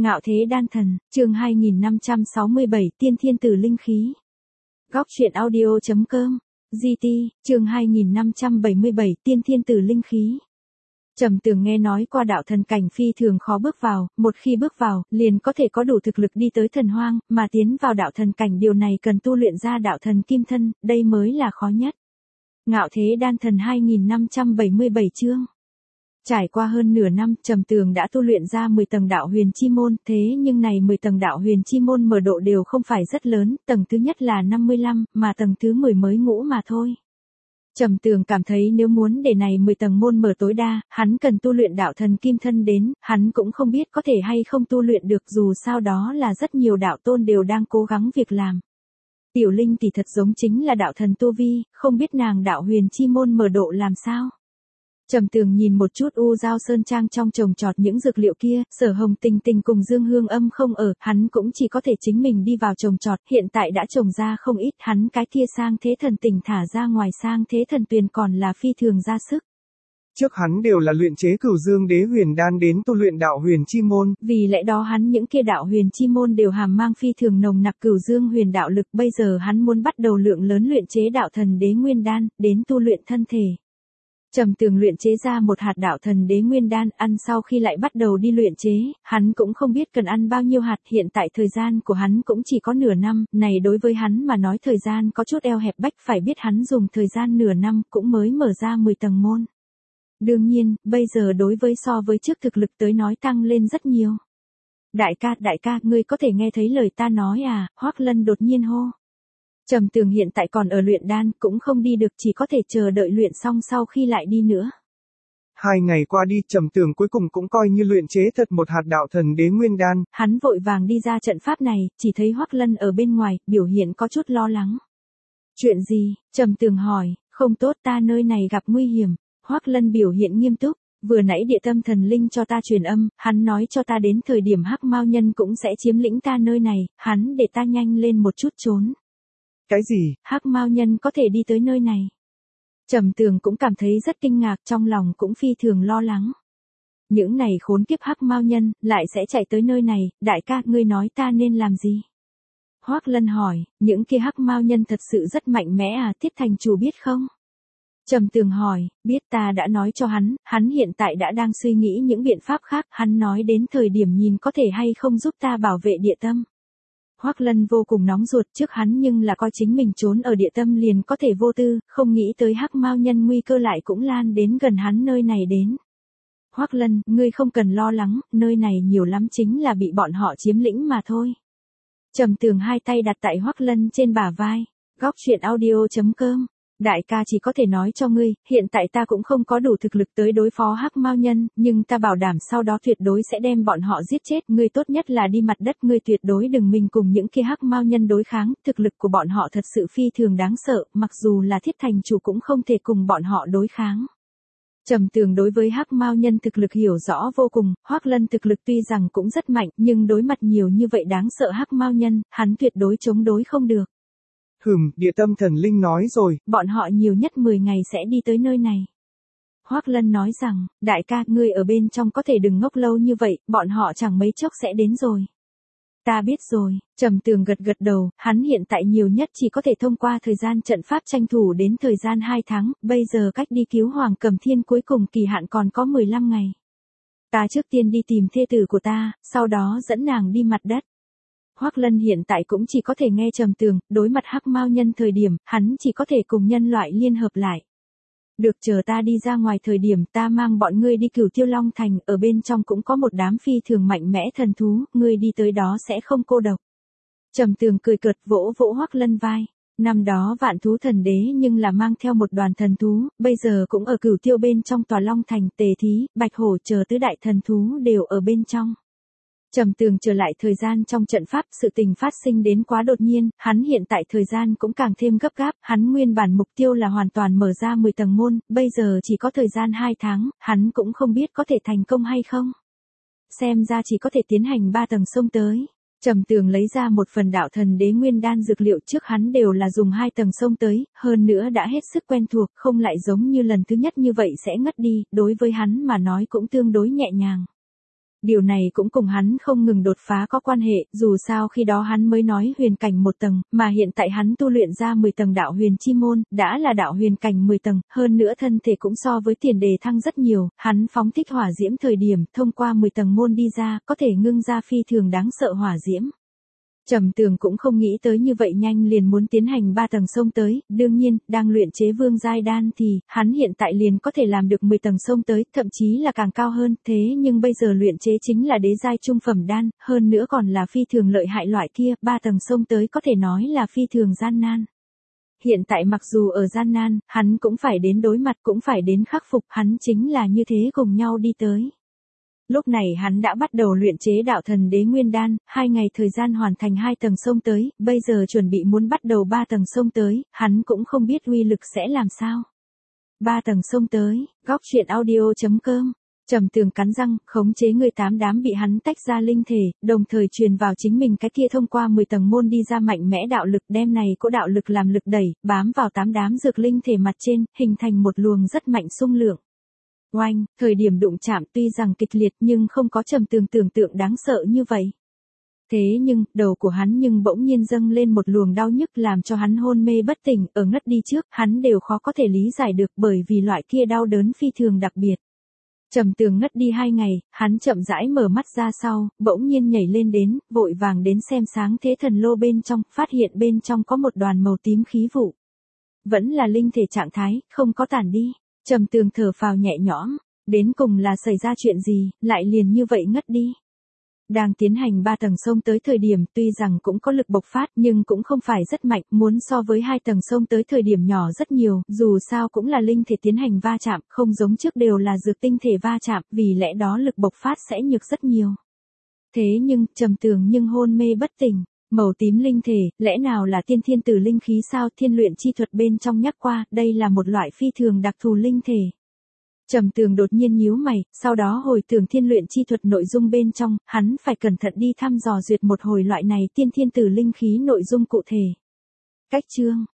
Ngạo thế đan thần, chương 2567 tiên thiên tử linh khí. Góc truyện audio.com, GT, chương 2577 tiên thiên tử linh khí. Trầm Tường nghe nói qua đạo thần cảnh phi thường khó bước vào, một khi bước vào, liền có thể có đủ thực lực đi tới thần hoang, mà tiến vào đạo thần cảnh điều này cần tu luyện ra đạo thần kim thân, đây mới là khó nhất. Ngạo thế đan thần 2577 chương. Trải qua hơn nửa năm, Trầm Tường đã tu luyện ra 10 tầng đạo huyền chi môn, thế nhưng này 10 tầng đạo huyền chi môn mở độ đều không phải rất lớn, tầng thứ nhất là 55, mà tầng thứ 10 mới ngũ mà thôi. Trầm Tường cảm thấy nếu muốn để này 10 tầng môn mở tối đa, hắn cần tu luyện đạo thần kim thân đến, hắn cũng không biết có thể hay không tu luyện được, dù sao đó là rất nhiều đạo tôn đều đang cố gắng việc làm. Tiểu Linh thì thật giống chính là đạo thần tu vi, không biết nàng đạo huyền chi môn mở độ làm sao. Trầm Tường nhìn một chút U Giao Sơn Trang trong trồng trọt những dược liệu kia, Sở Hồng Tình Tình cùng Dương Hương Âm không ở, hắn cũng chỉ có thể chính mình đi vào trồng trọt, hiện tại đã trồng ra không ít, hắn cái kia sang thế thần tình thả ra ngoài sang thế thần tuyền còn là phi thường ra sức. Trước hắn đều là luyện chế Cửu Dương Đế Huyền Đan đến tu luyện đạo huyền chi môn. Vì lẽ đó hắn những kia đạo huyền chi môn đều hàm mang phi thường nồng nặc Cửu Dương huyền đạo lực, bây giờ hắn muốn bắt đầu lượng lớn luyện chế đạo thần đế nguyên đan, đến tu luyện thân thể. Trầm Tường luyện chế ra một hạt đạo thần đế nguyên đan, ăn sau khi lại bắt đầu đi luyện chế, hắn cũng không biết cần ăn bao nhiêu hạt, hiện tại thời gian của hắn cũng chỉ có nửa năm, này đối với hắn mà nói thời gian có chút eo hẹp bách, phải biết hắn dùng thời gian nửa năm cũng mới mở ra 10 tầng môn. Đương nhiên, bây giờ đối với so với trước thực lực tới nói tăng lên rất nhiều. Đại ca, ngươi có thể nghe thấy lời ta nói à, Hoắc Lân đột nhiên hô. Trầm Tường hiện tại còn ở luyện đan, cũng không đi được, chỉ có thể chờ đợi luyện xong sau khi lại đi nữa. 2 ngày qua đi, Trầm Tường cuối cùng cũng coi như luyện chế thật một hạt đạo thần đế nguyên đan. Hắn vội vàng đi ra trận pháp này, chỉ thấy Hoắc Lân ở bên ngoài, biểu hiện có chút lo lắng. Chuyện gì? Trầm Tường hỏi. Không tốt, ta nơi này gặp nguy hiểm. Hoắc Lân biểu hiện nghiêm túc. Vừa nãy địa tâm thần linh cho ta truyền âm, hắn nói cho ta đến thời điểm Hắc Mao Nhân cũng sẽ chiếm lĩnh ta nơi này, hắn để ta nhanh lên một chút trốn. Cái gì? Hắc Mao Nhân có thể đi tới nơi này. Trầm Tường cũng cảm thấy rất kinh ngạc, trong lòng cũng phi thường lo lắng. Những này khốn kiếp Hắc Mao Nhân lại sẽ chạy tới nơi này, đại ca, ngươi nói ta nên làm gì? Hoắc Lân hỏi, những kia Hắc Mao Nhân thật sự rất mạnh mẽ à, Thiết Thành chủ biết không? Trầm Tường hỏi, biết, ta đã nói cho hắn hiện tại đã đang suy nghĩ những biện pháp khác, hắn nói đến thời điểm nhìn có thể hay không giúp ta bảo vệ địa tâm. Hoắc Lân vô cùng nóng ruột, trước hắn nhưng là coi chính mình trốn ở địa tâm liền có thể vô tư, không nghĩ tới Hắc Mao Nhân nguy cơ lại cũng lan đến gần hắn nơi này đến. Hoắc Lân, ngươi không cần lo lắng, nơi này nhiều lắm chính là bị bọn họ chiếm lĩnh mà thôi. Trầm Tường hai tay đặt tại Hoắc Lân trên bả vai. Góc truyện audio.com. Đại ca, chỉ có thể nói cho ngươi, hiện tại ta cũng không có đủ thực lực tới đối phó Hắc Mao Nhân, nhưng ta bảo đảm sau đó tuyệt đối sẽ đem bọn họ giết chết, ngươi tốt nhất là đi mặt đất, ngươi tuyệt đối đừng mình cùng những kia Hắc Mao Nhân đối kháng, thực lực của bọn họ thật sự phi thường đáng sợ, mặc dù là Thiết Thành chủ cũng không thể cùng bọn họ đối kháng. Trầm Tường đối với Hắc Mao Nhân thực lực hiểu rõ vô cùng, Hoắc Lân thực lực tuy rằng cũng rất mạnh, nhưng đối mặt nhiều như vậy đáng sợ Hắc Mao Nhân, hắn tuyệt đối chống đối không được. Địa tâm thần linh nói rồi, bọn họ nhiều nhất 10 ngày sẽ đi tới nơi này. Hoắc Lân nói rằng, đại ca, ngươi ở bên trong có thể đừng ngốc lâu như vậy, bọn họ chẳng mấy chốc sẽ đến rồi. Ta biết rồi. Trầm Tường gật gật đầu, hắn hiện tại nhiều nhất chỉ có thể thông qua thời gian trận pháp tranh thủ đến thời gian 2 tháng, bây giờ cách đi cứu Hoàng Cầm Thiên cuối cùng kỳ hạn còn có 15 ngày. Ta trước tiên đi tìm thê tử của ta, sau đó dẫn nàng đi mặt đất. Hoắc Lân hiện tại cũng chỉ có thể nghe Trầm Tường, đối mặt Hắc Mao Nhân thời điểm, hắn chỉ có thể cùng nhân loại liên hợp lại. Được, chờ ta đi ra ngoài thời điểm ta mang bọn ngươi đi Cửu Tiêu Long Thành, ở bên trong cũng có một đám phi thường mạnh mẽ thần thú, ngươi đi tới đó sẽ không cô độc. Trầm Tường cười cợt vỗ vỗ Hoắc Lân vai. Năm đó Vạn Thú Thần Đế nhưng là mang theo một đoàn thần thú, bây giờ cũng ở Cửu Tiêu bên trong tòa Long Thành, Tề Thí, Bạch Hổ chờ tứ đại thần thú đều ở bên trong. Trầm Tường trở lại thời gian trong trận pháp, sự tình phát sinh đến quá đột nhiên, hắn hiện tại thời gian cũng càng thêm gấp gáp, hắn nguyên bản mục tiêu là hoàn toàn mở ra 10 tầng môn, bây giờ chỉ có thời gian 2 tháng, hắn cũng không biết có thể thành công hay không. Xem ra chỉ có thể tiến hành 3 tầng xông tới. Trầm Tường lấy ra một phần đạo thần đế nguyên đan dược liệu, trước hắn đều là dùng 2 tầng xông tới, hơn nữa đã hết sức quen thuộc, không lại giống như lần thứ nhất như vậy sẽ ngất đi, đối với hắn mà nói cũng tương đối nhẹ nhàng. Điều này cũng cùng hắn không ngừng đột phá có quan hệ, dù sao khi đó hắn mới nói huyền cảnh 1 tầng, mà hiện tại hắn tu luyện ra 10 tầng đạo huyền chi môn, đã là đạo huyền cảnh 10 tầng, hơn nữa thân thể cũng so với tiền đề thăng rất nhiều, hắn phóng thích hỏa diễm thời điểm, thông qua 10 tầng môn đi ra, có thể ngưng ra phi thường đáng sợ hỏa diễm. Trầm Tường cũng không nghĩ tới như vậy nhanh liền muốn tiến hành 3 tầng xông tới, đương nhiên, đang luyện chế vương giai đan thì, hắn hiện tại liền có thể làm được 10 tầng xông tới, thậm chí là càng cao hơn, thế nhưng bây giờ luyện chế chính là đế giai trung phẩm đan, hơn nữa còn là phi thường lợi hại loại kia, 3 tầng xông tới có thể nói là phi thường gian nan. Hiện tại mặc dù ở gian nan, hắn cũng phải đến đối mặt, cũng phải đến khắc phục, hắn chính là như thế cùng nhau đi tới. Lúc này hắn đã bắt đầu luyện chế đạo thần đế nguyên đan, 2 ngày thời gian hoàn thành 2 tầng xông tới, bây giờ chuẩn bị muốn bắt đầu 3 tầng xông tới, hắn cũng không biết uy lực sẽ làm sao. 3 tầng xông tới, góc truyện audio.com. Trầm Tường cắn răng, khống chế người 8 đám bị hắn tách ra linh thể, đồng thời truyền vào chính mình cái kia thông qua 10 tầng môn đi ra mạnh mẽ đạo lực, đem này có đạo lực làm lực đẩy, bám vào 8 đám dược linh thể mặt trên, hình thành một luồng rất mạnh xung lượng. Oanh, thời điểm đụng chạm tuy rằng kịch liệt nhưng không có Trầm Tường tưởng tượng đáng sợ như vậy. Thế nhưng, đầu của hắn nhưng bỗng nhiên dâng lên một luồng đau nhức làm cho hắn hôn mê bất tỉnh, ở ngất đi trước, hắn đều khó có thể lý giải được bởi vì loại kia đau đớn phi thường đặc biệt. Trầm Tường ngất đi 2 ngày, hắn chậm rãi mở mắt ra sau, bỗng nhiên nhảy lên đến, vội vàng đến xem sáng thế thần lô bên trong, phát hiện bên trong có một đoàn màu tím khí vụ. Vẫn là linh thể trạng thái, không có tản đi. Trầm Tường thở phào nhẹ nhõm, đến cùng là xảy ra chuyện gì, lại liền như vậy ngất đi. Đang tiến hành 3 tầng xông tới thời điểm tuy rằng cũng có lực bộc phát nhưng cũng không phải rất mạnh, muốn so với 2 tầng xông tới thời điểm nhỏ rất nhiều, dù sao cũng là linh thể tiến hành va chạm, không giống trước đều là dược tinh thể va chạm, vì lẽ đó lực bộc phát sẽ nhược rất nhiều. Thế nhưng, Trầm Tường nhưng hôn mê bất tỉnh. Màu tím linh thể, lẽ nào là tiên thiên tử linh khí sao? Thiên luyện chi thuật bên trong nhắc qua, đây là một loại phi thường đặc thù linh thể. Trầm Tường đột nhiên nhíu mày, sau đó hồi tưởng thiên luyện chi thuật nội dung bên trong, hắn phải cẩn thận đi thăm dò duyệt một hồi loại này tiên thiên tử linh khí nội dung cụ thể. Cách chương